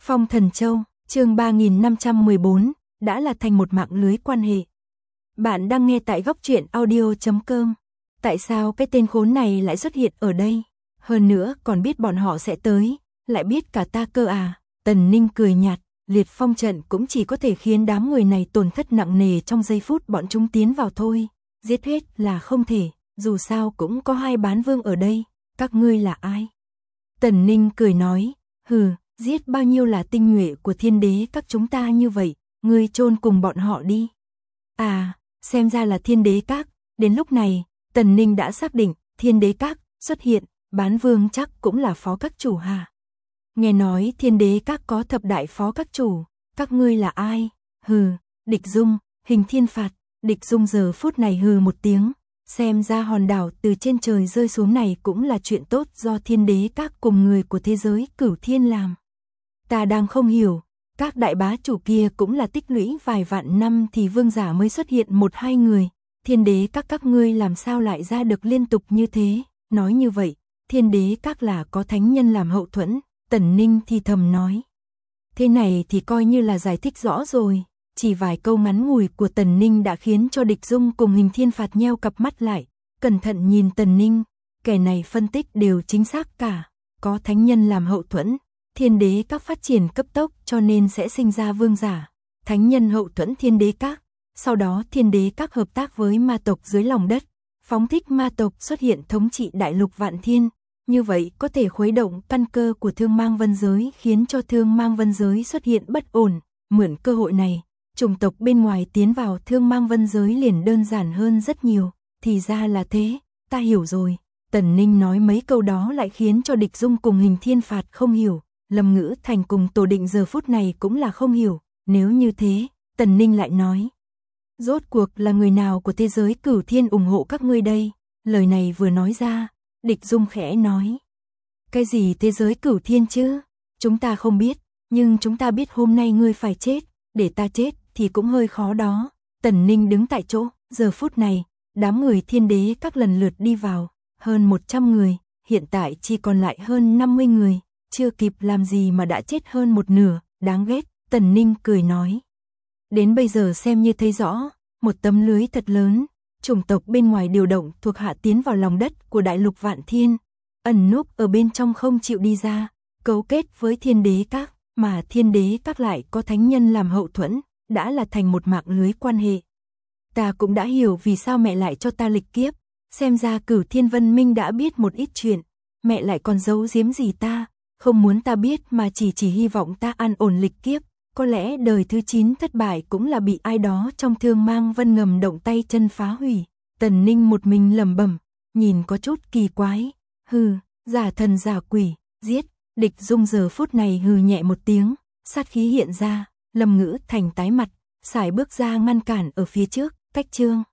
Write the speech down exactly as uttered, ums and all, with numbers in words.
Phong Thần Châu, chương ba nghìn năm trăm mười bốn, đã là thành một mạng lưới quan hệ. Bạn đang nghe tại góc truyện audio chấm com. Tại sao cái tên khốn này lại xuất hiện ở đây? Hơn nữa còn biết bọn họ sẽ tới, lại biết cả ta cơ à? Tần Ninh cười nhạt, liệt phong trận cũng chỉ có thể khiến đám người này tổn thất nặng nề trong giây phút bọn chúng tiến vào thôi. Giết hết là không thể, dù sao cũng có hai bán vương ở đây, các ngươi là ai? Tần Ninh cười nói, hừ, giết bao nhiêu là tinh nhuệ của thiên đế các chúng ta như vậy, ngươi chôn cùng bọn họ đi. À, xem ra là thiên đế các, đến lúc này, Tần Ninh đã xác định, thiên đế các xuất hiện, bán vương chắc cũng là phó các chủ hả? Nghe nói thiên đế các có thập đại phó các chủ, các ngươi là ai? Hừ, Địch Dung, Hình Thiên Phạt. Địch Dung giờ phút này hừ một tiếng, xem ra hòn đảo từ trên trời rơi xuống này cũng là chuyện tốt do thiên đế các cùng người của thế giới Cửu Thiên làm. Ta đang không hiểu, các đại bá chủ kia cũng là tích lũy vài vạn năm thì vương giả mới xuất hiện một hai người, thiên đế các các ngươi làm sao lại ra được liên tục như thế? Nói như vậy, thiên đế các là có thánh nhân làm hậu thuẫn, Tần Ninh thì thầm nói. Thế này thì coi như là giải thích rõ rồi. Chỉ vài câu ngắn ngủi của Tần Ninh đã khiến cho Địch Dung cùng Hình Thiên Phạt nheo cặp mắt lại, cẩn thận nhìn Tần Ninh, kẻ này phân tích đều chính xác cả, có thánh nhân làm hậu thuẫn, thiên đế các phát triển cấp tốc cho nên sẽ sinh ra vương giả, thánh nhân hậu thuẫn thiên đế các, sau đó thiên đế các hợp tác với ma tộc dưới lòng đất, phóng thích ma tộc xuất hiện thống trị đại lục vạn thiên, như vậy có thể khuấy động căn cơ của thương mang vân giới khiến cho thương mang vân giới xuất hiện bất ổn, mượn cơ hội này. Chủng tộc bên ngoài tiến vào thương mang vân giới liền đơn giản hơn rất nhiều, thì ra là thế, ta hiểu rồi. Tần Ninh nói mấy câu đó lại khiến cho Địch Dung cùng Hình Thiên Phạt không hiểu, Lâm Ngữ Thành cùng Tổ Định giờ phút này cũng là không hiểu, nếu như thế, Tần Ninh lại nói. Rốt cuộc là người nào của thế giới Cửu Thiên ủng hộ các ngươi đây? Lời này vừa nói ra, Địch Dung khẽ nói. Cái gì thế giới Cửu Thiên chứ? Chúng ta không biết, nhưng chúng ta biết hôm nay ngươi phải chết, để ta chết thì cũng hơi khó đó. Tần Ninh đứng tại chỗ, giờ phút này, đám người thiên đế các lần lượt đi vào, hơn một trăm người, hiện tại chỉ còn lại hơn năm mươi người, chưa kịp làm gì mà đã chết hơn một nửa, đáng ghét, Tần Ninh cười nói. Đến bây giờ xem như thấy rõ, một tấm lưới thật lớn, chủng tộc bên ngoài điều động thuộc hạ tiến vào lòng đất của đại lục vạn thiên, ẩn núp ở bên trong không chịu đi ra, cấu kết với thiên đế các, mà thiên đế các lại có thánh nhân làm hậu thuẫn, đã là thành một mạng lưới quan hệ. Ta cũng đã hiểu vì sao mẹ lại cho ta lịch kiếp, xem ra Cửu Thiên Vân Minh đã biết một ít chuyện, mẹ lại còn giấu giếm gì ta, không muốn ta biết mà chỉ chỉ hy vọng ta an ổn lịch kiếp, có lẽ đời thứ chín thất bại cũng là bị ai đó trong thương mang vân ngầm động tay chân phá hủy. Tần Ninh một mình lẩm bẩm, nhìn có chút kỳ quái, hừ, giả thần giả quỷ, giết. Địch Dung giờ phút này hừ nhẹ một tiếng, sát khí hiện ra, Lâm Ngữ Thành tái mặt, sải bước ra ngăn cản ở phía trước, cách chương.